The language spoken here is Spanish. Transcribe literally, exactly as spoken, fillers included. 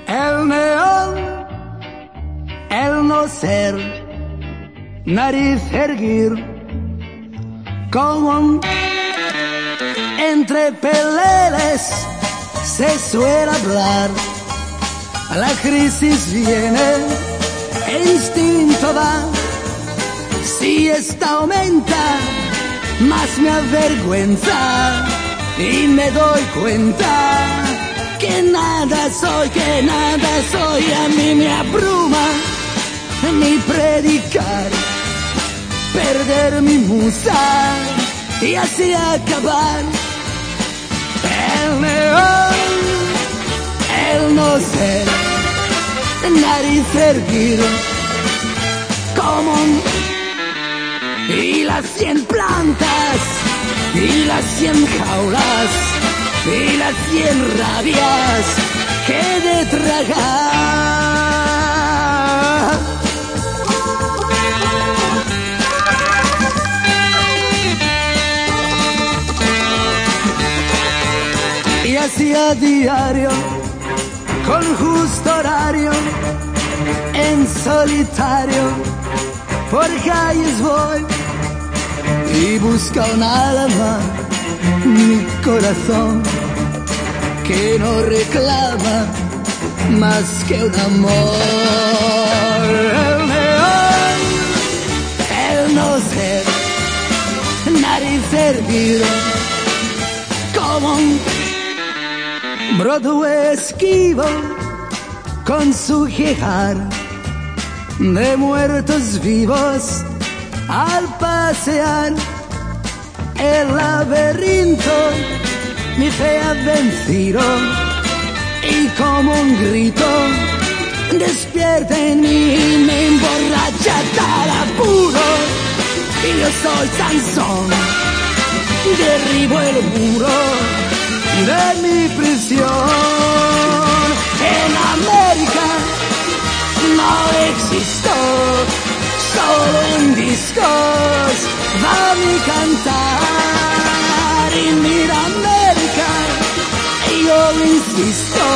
El neón, el no ser, nariz erguir, como entre peleles se suele hablar. La crisis viene, el instinto va. Si esta aumenta, más me avergüenza y me doy cuenta que nada soy, que nada soy. A mí me abruma mi predicar, perder mi musa y así acabar. El neón, el no ser, nariz erguir, común. Y las cien plantas, y las cien jaulas, y las cien rabias que he de tragar. Y así a diario, con justo horario, en solitario, por calles voy y busca un alma, mi corazón, que no reclama más que un amor. El neón, el no ser, nariz hervir, como un Broadway esquivo con su quejar de muertos vivos al pasear. El laberinto mi fe ha vencido y como un grito despierta en mí y me emborracha tal apuro. Y yo soy Sansón, derribo el muro de mi prisión. En América no existo, solo en discos va mi cantar. Y mira América, yo insisto,